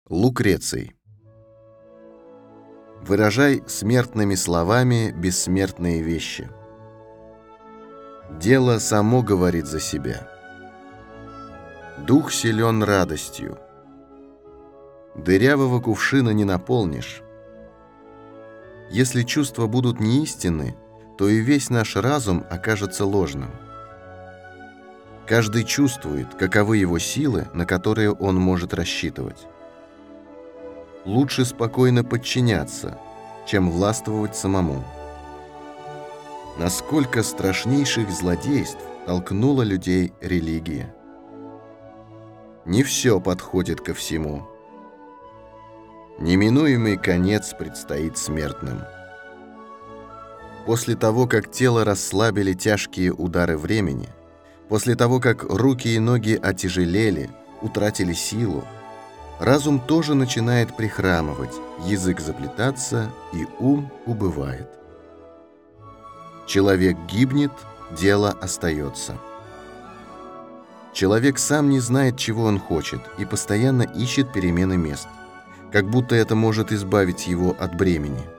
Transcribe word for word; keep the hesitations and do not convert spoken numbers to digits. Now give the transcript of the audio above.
Лукреций. Выражай смертными словами бессмертные вещи. Дело само говорит за себя. Дух силен радостью. Дырявого кувшина не наполнишь. Если чувства будут неистинны, то и весь наш разум окажется ложным. Каждый чувствует, каковы его силы, на которые он может рассчитывать. Лучше спокойно подчиняться, чем властвовать самому. Насколько страшнейших злодейств толкнула людей религия. Не все подходит ко всему. Неминуемый конец предстоит смертным. После того, как тело расслабили тяжкие удары времени, после того, как руки и ноги отяжелели, утратили силу, разум тоже начинает прихрамывать, язык заплетаться, и ум убывает. Человек гибнет, дело остается. Человек сам не знает, чего он хочет, и постоянно ищет перемены мест, как будто это может избавить его от бремени.